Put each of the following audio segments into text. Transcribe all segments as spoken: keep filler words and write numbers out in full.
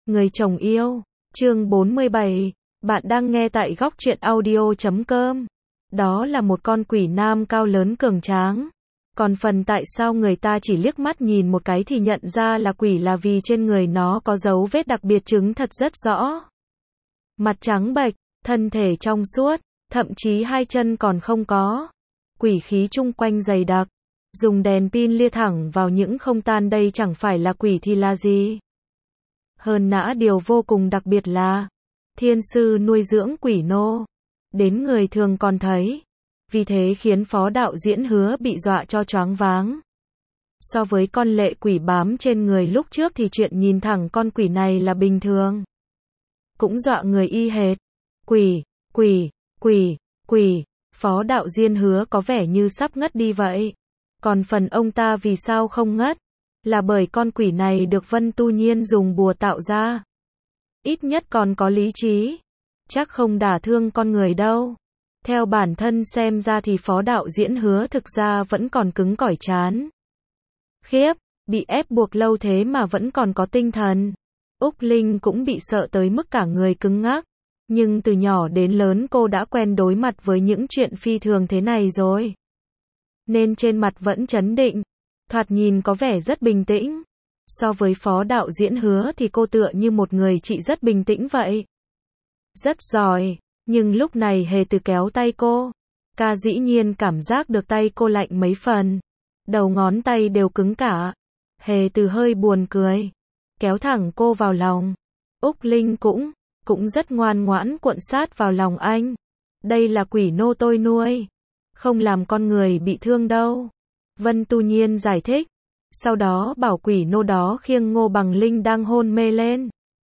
Người chồng yêu, chương bốn mươi bảy, bạn đang nghe tại góc truyện audio chấm com. Đó là một con quỷ nam cao lớn cường tráng. Còn phần tại sao người ta chỉ liếc mắt nhìn một cái thì nhận ra là quỷ là vì trên người nó có dấu vết đặc biệt chứng thật rất rõ. Mặt trắng bệch, thân thể trong suốt, thậm chí hai chân còn không có. Quỷ khí chung quanh dày đặc, dùng đèn pin lia thẳng vào những không tan đây chẳng phải là quỷ thì là gì. Hơn nã điều vô cùng đặc biệt là, thiên sư nuôi dưỡng quỷ nô, đến người thường còn thấy. Vì thế khiến phó đạo diễn Hứa bị dọa cho choáng váng. So với con lệ quỷ bám trên người lúc trước thì chuyện nhìn thẳng con quỷ này là bình thường. Cũng dọa người y hệt. Quỷ, quỷ, quỷ, quỷ, phó đạo diễn Hứa có vẻ như sắp ngất đi vậy. Còn phần ông ta vì sao không ngất? Là bởi con quỷ này được Vân Tu Nhiên dùng bùa tạo ra. Ít nhất còn có lý trí. Chắc không đả thương con người đâu. Theo bản thân xem ra thì phó đạo diễn Hứa thực ra vẫn còn cứng cỏi chán. Khiếp, bị ép buộc lâu thế mà vẫn còn có tinh thần. Úc Linh cũng bị sợ tới mức cả người cứng ngắc. Nhưng từ nhỏ đến lớn cô đã quen đối mặt với những chuyện phi thường thế này rồi. Nên trên mặt vẫn trấn định. Thoạt nhìn có vẻ rất bình tĩnh. So với phó đạo diễn Hứa thì cô tựa như một người chị rất bình tĩnh vậy. Rất giỏi. Nhưng lúc này Hề Từ kéo tay cô. Ca dĩ nhiên cảm giác được tay cô lạnh mấy phần. Đầu ngón tay đều cứng cả. Hề Từ hơi buồn cười. Kéo thẳng cô vào lòng. Úc Linh cũng, cũng rất ngoan ngoãn cuộn sát vào lòng anh. Đây là quỷ nô tôi nuôi. Không làm con người bị thương đâu. Vân Tu Nhiên giải thích. Sau đó bảo quỷ nô đó khiêng Ngô Bằng Linh đang hôn mê lên.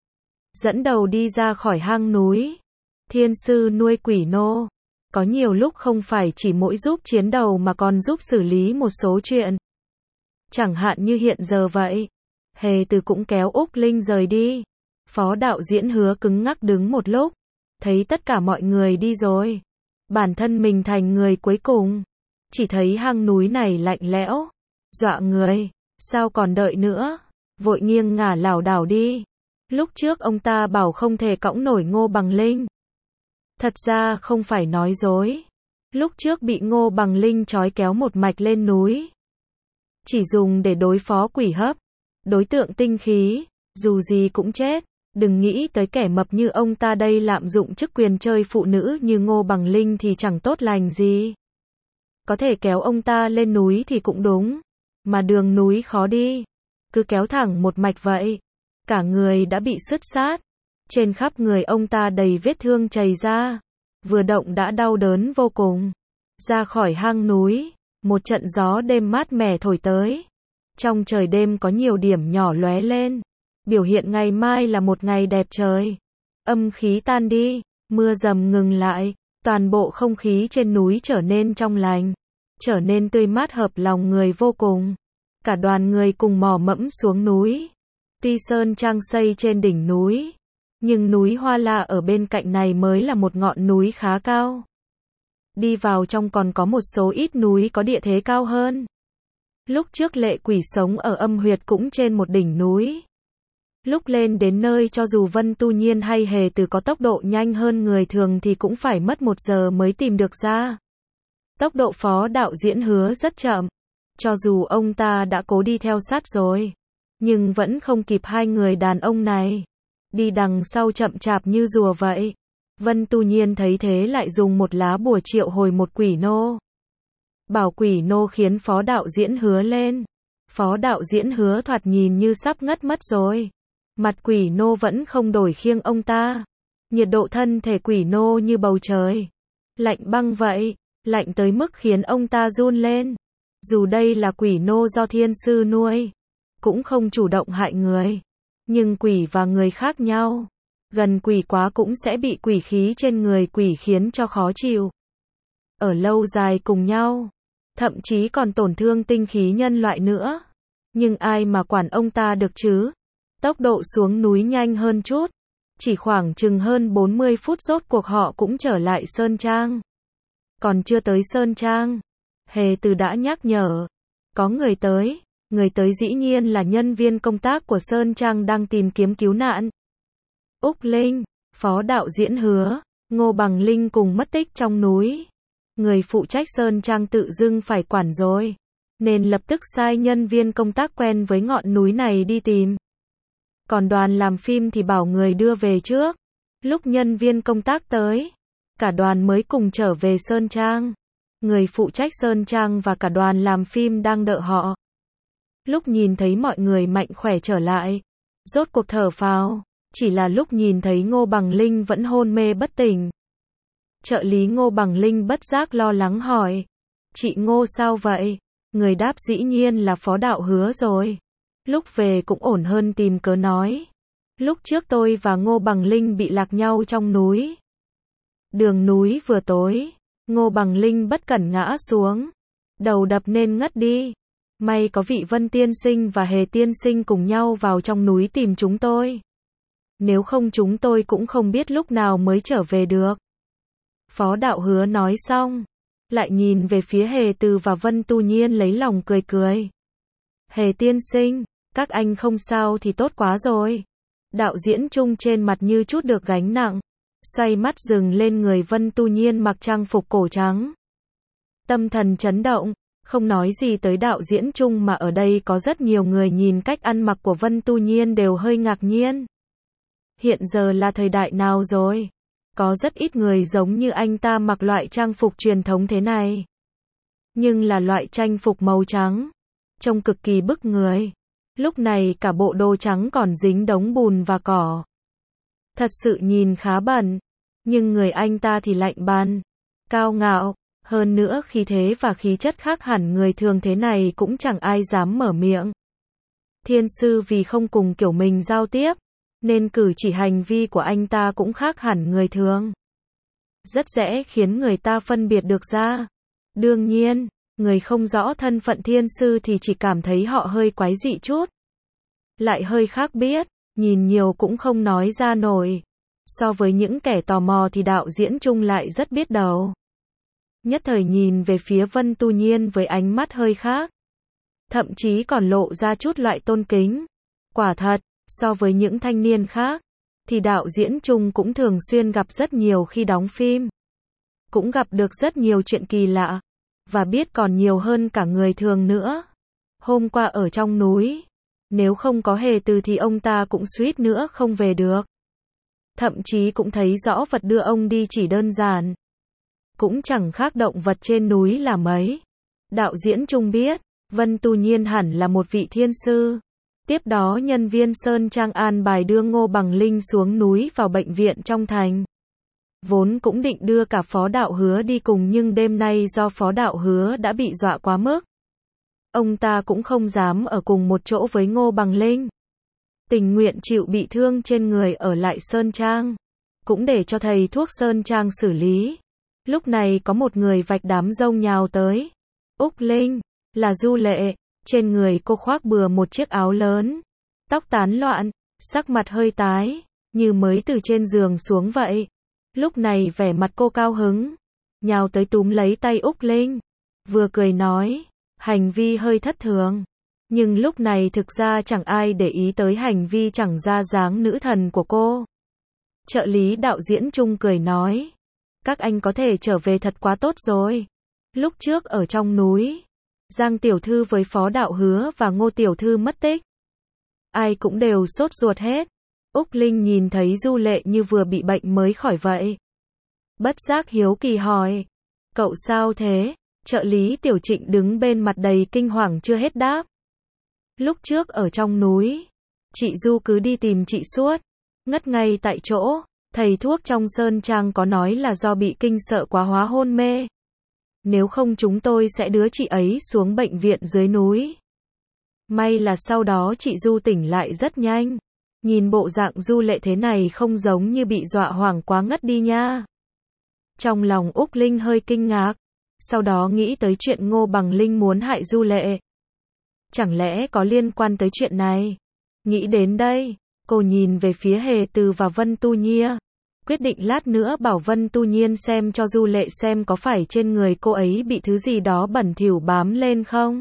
Dẫn đầu đi ra khỏi hang núi. Thiên sư nuôi quỷ nô. Có nhiều lúc không phải chỉ mỗi giúp chiến đầu mà còn giúp xử lý một số chuyện. Chẳng hạn như hiện giờ vậy. Hề Từ cũng kéo Úc Linh rời đi. Phó đạo diễn Hứa cứng ngắc đứng một lúc. Thấy tất cả mọi người đi rồi. Bản thân mình thành người cuối cùng. Chỉ thấy hang núi này lạnh lẽo. Dọa người. Sao còn đợi nữa. Vội nghiêng ngả lảo đảo đi. Lúc trước ông ta bảo không thể cõng nổi Ngô Bằng Linh. Thật ra không phải nói dối. Lúc trước bị Ngô Bằng Linh trói kéo một mạch lên núi. Chỉ dùng để đối phó quỷ hấp. Đối tượng tinh khí. Dù gì cũng chết. Đừng nghĩ tới kẻ mập như ông ta đây lạm dụng chức quyền chơi phụ nữ như Ngô Bằng Linh thì chẳng tốt lành gì. Có thể kéo ông ta lên núi thì cũng đúng. Mà đường núi khó đi. Cứ kéo thẳng một mạch vậy. Cả người đã bị sứt sát. Trên khắp người ông ta đầy vết thương chảy ra. Vừa động đã đau đớn vô cùng. Ra khỏi hang núi. Một trận gió đêm mát mẻ thổi tới. Trong trời đêm có nhiều điểm nhỏ lóe lên. Biểu hiện ngày mai là một ngày đẹp trời. Âm khí tan đi. Mưa dầm ngừng lại. Toàn bộ không khí trên núi trở nên trong lành. Trở nên tươi mát hợp lòng người vô cùng. Cả đoàn người cùng mò mẫm xuống núi. Tuy sơn trang xây trên đỉnh núi. Nhưng núi Hoa La ở bên cạnh này mới là một ngọn núi khá cao. Đi vào trong còn có một số ít núi có địa thế cao hơn. Lúc trước lệ quỷ sống ở âm huyệt cũng trên một đỉnh núi. Lúc lên đến nơi cho dù Vân Tu Nhiên hay Hề Từ có tốc độ nhanh hơn người thường thì cũng phải mất một giờ mới tìm được ra. Tốc độ phó đạo diễn Hứa rất chậm. Cho dù ông ta đã cố đi theo sát rồi. Nhưng vẫn không kịp hai người đàn ông này. Đi đằng sau chậm chạp như rùa vậy. Vân Tu Nhiên thấy thế lại dùng một lá bùa triệu hồi một quỷ nô. Bảo quỷ nô khiến phó đạo diễn Hứa lên. Phó đạo diễn Hứa thoạt nhìn như sắp ngất mất rồi. Mặt quỷ nô vẫn không đổi khiêng ông ta. Nhiệt độ thân thể quỷ nô như bầu trời. Lạnh băng vậy. Lạnh tới mức khiến ông ta run lên. Dù đây là quỷ nô do thiên sư nuôi. Cũng không chủ động hại người. Nhưng quỷ và người khác nhau. Gần quỷ quá cũng sẽ bị quỷ khí trên người quỷ khiến cho khó chịu. Ở lâu dài cùng nhau. Thậm chí còn tổn thương tinh khí nhân loại nữa. Nhưng ai mà quản ông ta được chứ. Tốc độ xuống núi nhanh hơn chút. Chỉ khoảng chừng hơn bốn mươi phút rốt cuộc họ cũng trở lại Sơn Trang. Còn chưa tới Sơn Trang. Hề Từ đã nhắc nhở. Có người tới. Người tới dĩ nhiên là nhân viên công tác của Sơn Trang đang tìm kiếm cứu nạn. Úc Linh, phó đạo diễn Hứa, Ngô Bằng Linh cùng mất tích trong núi. Người phụ trách Sơn Trang tự dưng phải quản rồi, nên lập tức sai nhân viên công tác quen với ngọn núi này đi tìm. Còn đoàn làm phim thì bảo người đưa về trước. Lúc nhân viên công tác tới, cả đoàn mới cùng trở về Sơn Trang. Người phụ trách Sơn Trang và cả đoàn làm phim đang đợi họ. Lúc nhìn thấy mọi người mạnh khỏe trở lại, rốt cuộc thở phào, chỉ là lúc nhìn thấy Ngô Bằng Linh vẫn hôn mê bất tỉnh. Trợ lý Ngô Bằng Linh bất giác lo lắng hỏi, chị Ngô sao vậy? Người đáp dĩ nhiên là phó đạo Hứa rồi. Lúc về cũng ổn hơn tìm cớ nói. Lúc trước tôi và Ngô Bằng Linh bị lạc nhau trong núi. Đường núi vừa tối, Ngô Bằng Linh bất cẩn ngã xuống, đầu đập nên ngất đi. May có vị Vân tiên sinh và Hề tiên sinh cùng nhau vào trong núi tìm chúng tôi. Nếu không chúng tôi cũng không biết lúc nào mới trở về được. Phó đạo Hứa nói xong, lại nhìn về phía Hề Từ và Vân Tu Nhiên lấy lòng cười cười. Hề tiên sinh, các anh không sao thì tốt quá rồi. Đạo diễn Trung trên mặt như chút được gánh nặng, xoay mắt dừng lên người Vân Tu Nhiên mặc trang phục cổ trắng. Tâm thần chấn động, không nói gì tới đạo diễn Trung mà ở đây có rất nhiều người nhìn cách ăn mặc của Vân Tu Nhiên đều hơi ngạc nhiên. Hiện giờ là thời đại nào rồi? Có rất ít người giống như anh ta mặc loại trang phục truyền thống thế này. Nhưng là loại trang phục màu trắng, trông cực kỳ bức người. Lúc này cả bộ đồ trắng còn dính đống bùn và cỏ. Thật sự nhìn khá bẩn, nhưng người anh ta thì lạnh bàn, cao ngạo, hơn nữa khí thế và khí chất khác hẳn người thường thế này cũng chẳng ai dám mở miệng. Thiên sư vì không cùng kiểu mình giao tiếp, nên cử chỉ hành vi của anh ta cũng khác hẳn người thường. Rất dễ khiến người ta phân biệt được ra. Đương nhiên, người không rõ thân phận thiên sư thì chỉ cảm thấy họ hơi quái dị chút. Lại hơi khác biết, nhìn nhiều cũng không nói ra nổi. So với những kẻ tò mò thì đạo diễn Trung lại rất biết đầu. Nhất thời nhìn về phía Vân Tu Nhiên với ánh mắt hơi khác. Thậm chí còn lộ ra chút loại tôn kính. Quả thật, so với những thanh niên khác, thì đạo diễn Trung cũng thường xuyên gặp rất nhiều khi đóng phim. Cũng gặp được rất nhiều chuyện kỳ lạ, và biết còn nhiều hơn cả người thường nữa. Hôm qua ở trong núi, nếu không có Hề Từ thì ông ta cũng suýt nữa không về được. Thậm chí cũng thấy rõ vật đưa ông đi chỉ đơn giản. Cũng chẳng khác động vật trên núi là mấy. Đạo diễn Trung biết, Vân Tu Nhiên hẳn là một vị thiên sư. Tiếp đó nhân viên Sơn Trang an bài đưa Ngô Bằng Linh xuống núi vào bệnh viện trong thành. Vốn cũng định đưa cả phó đạo Hứa đi cùng nhưng đêm nay do phó đạo Hứa đã bị dọa quá mức. Ông ta cũng không dám ở cùng một chỗ với Ngô Bằng Linh. Tình nguyện chịu bị thương trên người ở lại Sơn Trang. Cũng để cho thầy thuốc Sơn Trang xử lý. Lúc này có một người vạch đám rông nhào tới. Úc Linh, là Du Lệ. Trên người cô khoác bừa một chiếc áo lớn. Tóc tán loạn, sắc mặt hơi tái, như mới từ trên giường xuống vậy. Lúc này vẻ mặt cô cao hứng, nhào tới túm lấy tay Úc Linh. Vừa cười nói, hành vi hơi thất thường. Nhưng lúc này thực ra chẳng ai để ý tới hành vi chẳng ra dáng nữ thần của cô. Trợ lý đạo diễn Trung cười nói, các anh có thể trở về thật quá tốt rồi. Lúc trước ở trong núi, Giang tiểu thư với phó đạo Hứa và Ngô tiểu thư mất tích. Ai cũng đều sốt ruột hết. Úc Linh nhìn thấy Du Lệ như vừa bị bệnh mới khỏi vậy. Bất giác hiếu kỳ hỏi, cậu sao thế? Trợ lý Tiểu Trịnh đứng bên mặt đầy kinh hoàng chưa hết đáp. Lúc trước ở trong núi, chị Du cứ đi tìm chị suốt, ngất ngay tại chỗ. Thầy thuốc trong Sơn Trang có nói là do bị kinh sợ quá hóa hôn mê. Nếu không chúng tôi sẽ đưa chị ấy xuống bệnh viện dưới núi. May là sau đó chị Du tỉnh lại rất nhanh. Nhìn bộ dạng Du Lệ thế này không giống như bị dọa hoảng quá ngất đi nha. Trong lòng Úc Linh hơi kinh ngạc. Sau đó nghĩ tới chuyện Ngô Bằng Linh muốn hại Du Lệ. Chẳng lẽ có liên quan tới chuyện này? Nghĩ đến đây, cô nhìn về phía Hề Từ và Vân Tu Nhiên. Quyết định lát nữa bảo Vân Tu Nhiên xem cho Du Lệ xem có phải trên người cô ấy bị thứ gì đó bẩn thỉu bám lên không.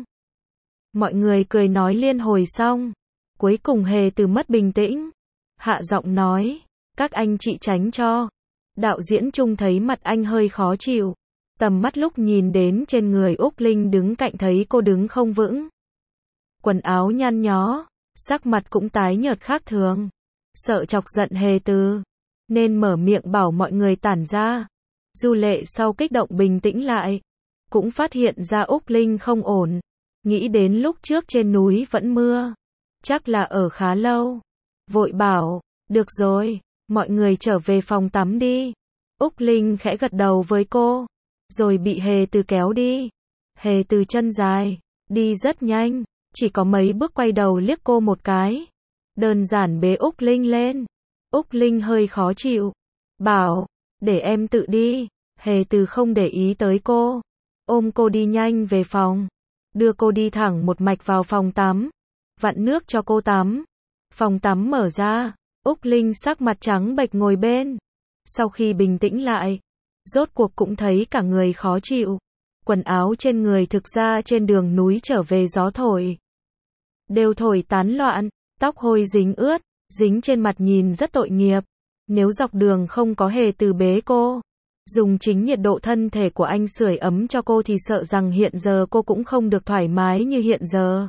Mọi người cười nói liên hồi xong. Cuối cùng Hề Từ mất bình tĩnh. Hạ giọng nói, Các anh chị tránh cho. Đạo diễn Trung thấy mặt anh hơi khó chịu. Tầm mắt lúc nhìn đến trên người Úc Linh đứng cạnh thấy cô đứng không vững. Quần áo nhăn nhó, sắc mặt cũng tái nhợt khác thường. Sợ chọc giận Hề Từ, nên mở miệng bảo mọi người tản ra. Du Lệ sau kích động bình tĩnh lại, cũng phát hiện ra Úc Linh không ổn. Nghĩ đến lúc trước trên núi vẫn mưa, chắc là ở khá lâu. Vội bảo, được rồi, mọi người trở về phòng tắm đi. Úc Linh khẽ gật đầu với cô, rồi bị Hề Từ kéo đi. Hề Từ chân dài, đi rất nhanh, chỉ có mấy bước quay đầu liếc cô một cái. Đơn giản bế Úc Linh lên. Úc Linh hơi khó chịu, bảo, để em tự đi. Hề Từ không để ý tới cô, ôm cô đi nhanh về phòng, đưa cô đi thẳng một mạch vào phòng tắm, vặn nước cho cô tắm. Phòng tắm mở ra, Úc Linh sắc mặt trắng bệch ngồi bên. Sau khi bình tĩnh lại, rốt cuộc cũng thấy cả người khó chịu. Quần áo trên người thực ra trên đường núi trở về gió thổi, đều thổi tán loạn, tóc hôi dính ướt, dính trên mặt nhìn rất tội nghiệp. Nếu dọc đường không có Hề Từ bế cô, dùng chính nhiệt độ thân thể của anh sưởi ấm cho cô thì sợ rằng hiện giờ cô cũng không được thoải mái như hiện giờ.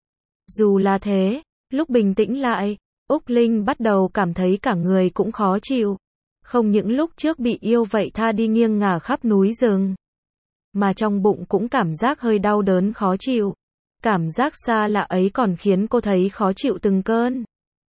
Dù là thế, lúc bình tĩnh lại, Úc Linh bắt đầu cảm thấy cả người cũng khó chịu. Không những lúc trước bị yêu vậy tha đi nghiêng ngả khắp núi rừng, mà trong bụng cũng cảm giác hơi đau đớn khó chịu. Cảm giác xa lạ ấy còn khiến cô thấy khó chịu từng cơn.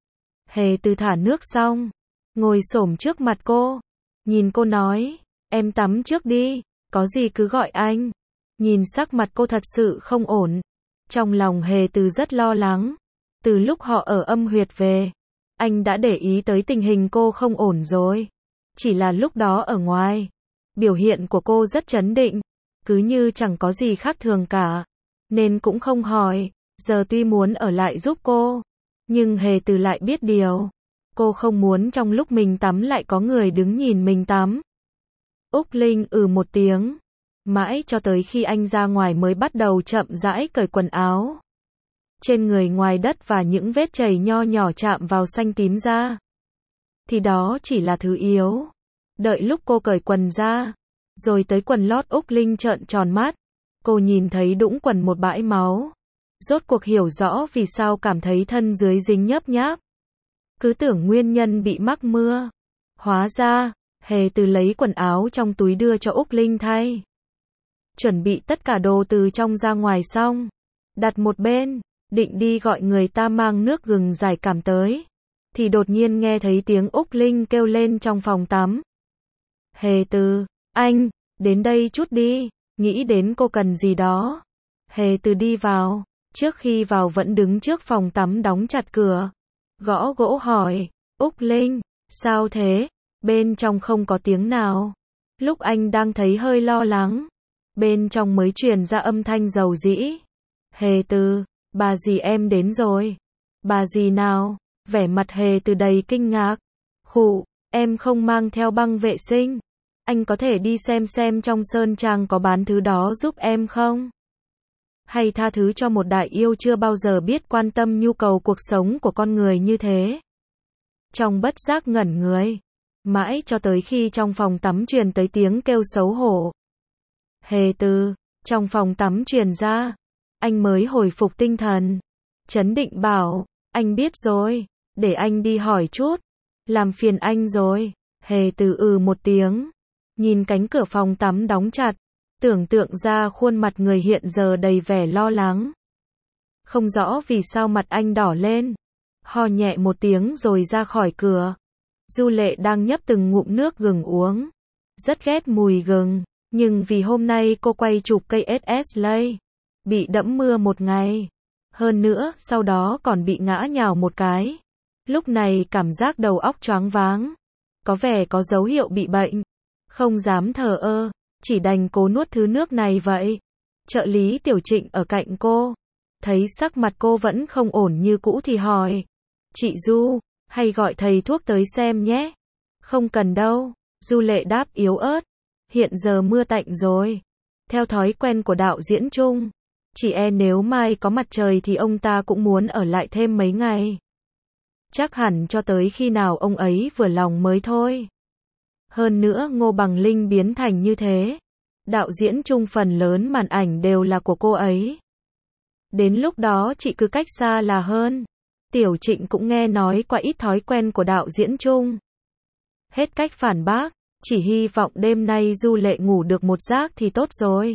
Hề Từ thả nước xong, ngồi xổm trước mặt cô, nhìn cô nói, em tắm trước đi, có gì cứ gọi anh. Nhìn sắc mặt cô thật sự không ổn. Trong lòng Hề Từ rất lo lắng. Từ lúc họ ở âm huyệt về, anh đã để ý tới tình hình cô không ổn rồi. Chỉ là lúc đó ở ngoài, biểu hiện của cô rất trấn định, cứ như chẳng có gì khác thường cả, nên cũng không hỏi. Giờ tuy muốn ở lại giúp cô, nhưng Hề Từ lại biết điều. Cô không muốn trong lúc mình tắm lại có người đứng nhìn mình tắm. Úc Linh ừ một tiếng. Mãi cho tới khi anh ra ngoài mới bắt đầu chậm rãi cởi quần áo. Trên người ngoài đất và những vết chảy nho nhỏ chạm vào xanh tím da, thì đó chỉ là thứ yếu. Đợi lúc cô cởi quần ra, rồi tới quần lót, Úc Linh trợn tròn mắt. Cô nhìn thấy đũng quần một bãi máu. Rốt cuộc hiểu rõ vì sao cảm thấy thân dưới dính nhớp nháp. Cứ tưởng nguyên nhân bị mắc mưa. Hóa ra, Hề Từ lấy quần áo trong túi đưa cho Úc Linh thay. Chuẩn bị tất cả đồ từ trong ra ngoài xong, đặt một bên, định đi gọi người ta mang nước gừng giải cảm tới, thì đột nhiên nghe thấy tiếng Úc Linh kêu lên trong phòng tắm. Hề Từ, anh, đến đây chút đi. Nghĩ đến cô cần gì đó, Hề Từ đi vào. Trước khi vào vẫn đứng trước phòng tắm đóng chặt cửa, gõ gỗ hỏi, Úc Linh, sao thế? Bên trong không có tiếng nào. Lúc anh đang thấy hơi lo lắng, bên trong mới truyền ra âm thanh dầu dĩ. Hề Từ, bà dì em đến rồi. Bà dì nào? Vẻ mặt Hề Từ đầy kinh ngạc. Khụ, em không mang theo băng vệ sinh. Anh có thể đi xem xem trong sơn trang có bán thứ đó giúp em không? Hay tha thứ cho một đại yêu chưa bao giờ biết quan tâm nhu cầu cuộc sống của con người như thế. Trong bất giác ngẩn người, mãi cho tới khi trong phòng tắm truyền tới tiếng kêu xấu hổ. Hề Từ, trong phòng tắm truyền ra, anh mới hồi phục tinh thần, trấn định bảo, anh biết rồi, để anh đi hỏi chút, làm phiền anh rồi. Hề Từ ừ một tiếng, nhìn cánh cửa phòng tắm đóng chặt, tưởng tượng ra khuôn mặt người hiện giờ đầy vẻ lo lắng. Không rõ vì sao mặt anh đỏ lên, ho nhẹ một tiếng rồi ra khỏi cửa. Du Lệ đang nhấp từng ngụm nước gừng uống, rất ghét mùi gừng, nhưng vì hôm nay cô quay chụp cây ét ét Lay, bị đẫm mưa một ngày, hơn nữa sau đó còn bị ngã nhào một cái. Lúc này cảm giác đầu óc choáng váng, có vẻ có dấu hiệu bị bệnh, không dám thờ ơ, chỉ đành cố nuốt thứ nước này vậy. Trợ lý Tiểu Trịnh ở cạnh cô, thấy sắc mặt cô vẫn không ổn như cũ thì hỏi, chị Du, hay gọi thầy thuốc tới xem nhé. Không cần đâu, Du Lệ đáp yếu ớt, hiện giờ mưa tạnh rồi. Theo thói quen của đạo diễn Trung, chỉ e nếu mai có mặt trời thì ông ta cũng muốn ở lại thêm mấy ngày. chắc hẳn cho tới khi nào ông ấy vừa lòng mới thôi. Hơn nữa Ngô Bằng Linh biến thành như thế, đạo diễn chung phần lớn màn ảnh đều là của cô ấy. Đến lúc đó chị cứ cách xa là hơn. Tiểu Trịnh cũng nghe nói qua ít thói quen của đạo diễn chung. Hết cách phản bác, chỉ hy vọng đêm nay Du Lệ ngủ được một giấc thì tốt rồi.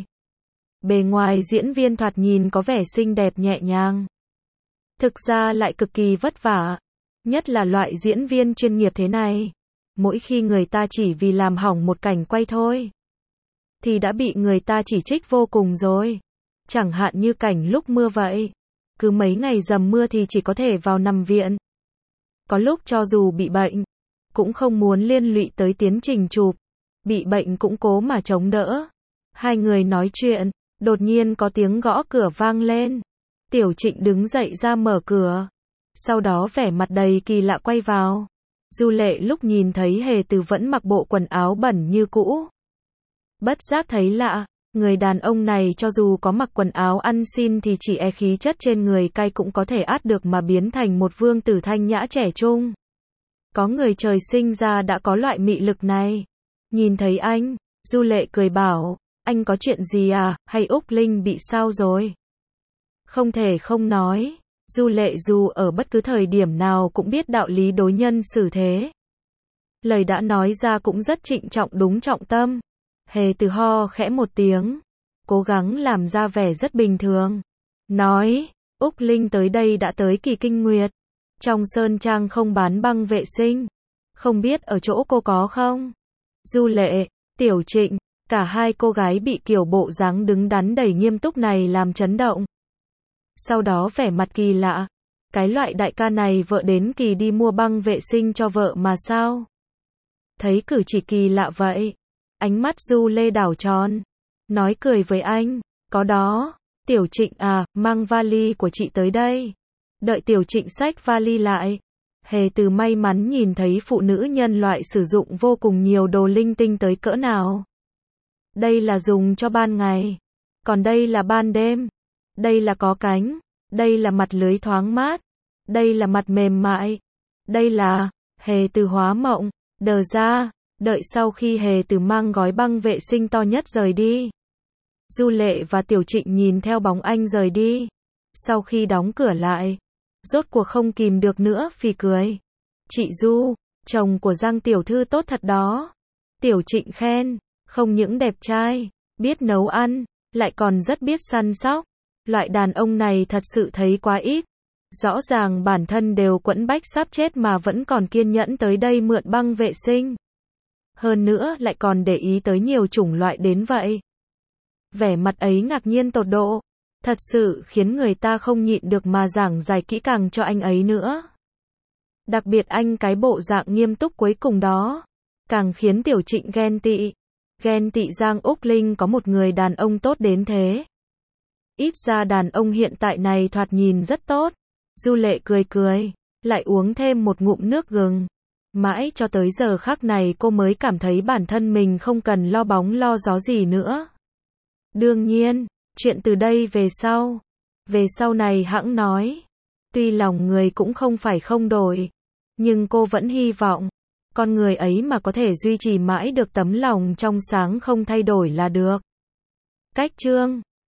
Bề ngoài diễn viên thoạt nhìn có vẻ xinh đẹp nhẹ nhàng. Thực ra lại cực kỳ vất vả. Nhất là loại diễn viên chuyên nghiệp thế này. Mỗi khi người ta chỉ vì làm hỏng một cảnh quay thôi, thì đã bị người ta chỉ trích vô cùng rồi. Chẳng hạn như cảnh lúc mưa vậy. Cứ mấy ngày dầm mưa thì chỉ có thể vào nằm viện. Có lúc cho dù bị bệnh, cũng không muốn liên lụy tới tiến trình chụp. Bị bệnh cũng cố mà chống đỡ. Hai người nói chuyện, đột nhiên có tiếng gõ cửa vang lên. Tiểu Trịnh đứng dậy ra mở cửa. Sau đó vẻ mặt đầy kỳ lạ quay vào. Du Lệ lúc nhìn thấy Hề Từ vẫn mặc bộ quần áo bẩn như cũ. Bất giác thấy lạ, người đàn ông này cho dù có mặc quần áo ăn xin thì chỉ e khí chất trên người cay cũng có thể át được mà biến thành một vương tử thanh nhã trẻ trung. Có người trời sinh ra đã có loại mị lực này. Nhìn thấy anh, Du Lệ cười bảo, anh có chuyện gì à, hay Úc Linh bị sao rồi? Không thể không nói, Du Lệ dù ở bất cứ thời điểm nào cũng biết đạo lý đối nhân xử thế. Lời đã nói ra cũng rất trịnh trọng đúng trọng tâm. Hề Từ ho khẽ một tiếng, cố gắng làm ra vẻ rất bình thường. Nói, Úc Linh tới đây đã tới kỳ kinh nguyệt. Trong Sơn Trang không bán băng vệ sinh. Không biết ở chỗ cô có không? Du Lệ, Tiểu Trịnh, cả hai cô gái bị kiểu bộ dáng đứng đắn đầy nghiêm túc này làm chấn động. Sau đó vẻ mặt kỳ lạ. Cái loại đại ca này vợ đến kỳ đi mua băng vệ sinh cho vợ mà sao? Thấy cử chỉ kỳ lạ vậy. Ánh mắt Du Lê đảo tròn. Nói cười với anh. Có đó. Tiểu Trịnh à, mang vali của chị tới đây. Đợi Tiểu Trịnh xách vali lại. Hề Từ may mắn nhìn thấy phụ nữ nhân loại sử dụng vô cùng nhiều đồ linh tinh tới cỡ nào. Đây là dùng cho ban ngày. Còn đây là ban đêm. Đây là có cánh. Đây là mặt lưới thoáng mát. Đây là mặt mềm mại. Đây là... Hề Từ hóa mộng. Đờ ra. Đợi sau khi Hề Từ mang gói băng vệ sinh to nhất rời đi. Du Lệ và Tiểu Trịnh nhìn theo bóng anh rời đi. Sau khi đóng cửa lại, rốt cuộc không kìm được nữa phì cười. Chị Du, chồng của Giang tiểu thư tốt thật đó. Tiểu Trịnh khen, không những đẹp trai, biết nấu ăn, lại còn rất biết săn sóc. Loại đàn ông này thật sự thấy quá ít. Rõ ràng bản thân đều quẫn bách sắp chết mà vẫn còn kiên nhẫn tới đây mượn băng vệ sinh. Hơn nữa lại còn để ý tới nhiều chủng loại đến vậy. Vẻ mặt ấy ngạc nhiên tột độ. Thật sự khiến người ta không nhịn được mà giảng giải kỹ càng cho anh ấy nữa. Đặc biệt anh cái bộ dạng nghiêm túc cuối cùng đó, càng khiến Tiểu Trịnh ghen tị. Ghen tị Giang Úc Linh có một người đàn ông tốt đến thế. Ít ra đàn ông hiện tại này thoạt nhìn rất tốt. Du Lệ cười cười, lại uống thêm một ngụm nước gừng. Mãi cho tới giờ khắc này cô mới cảm thấy bản thân mình không cần lo bóng lo gió gì nữa. Đương nhiên, chuyện từ đây về sau, về sau này hẵng nói. Tuy lòng người cũng không phải không đổi, nhưng cô vẫn hy vọng, con người ấy mà có thể duy trì mãi được tấm lòng trong sáng không thay đổi là được. Cách chương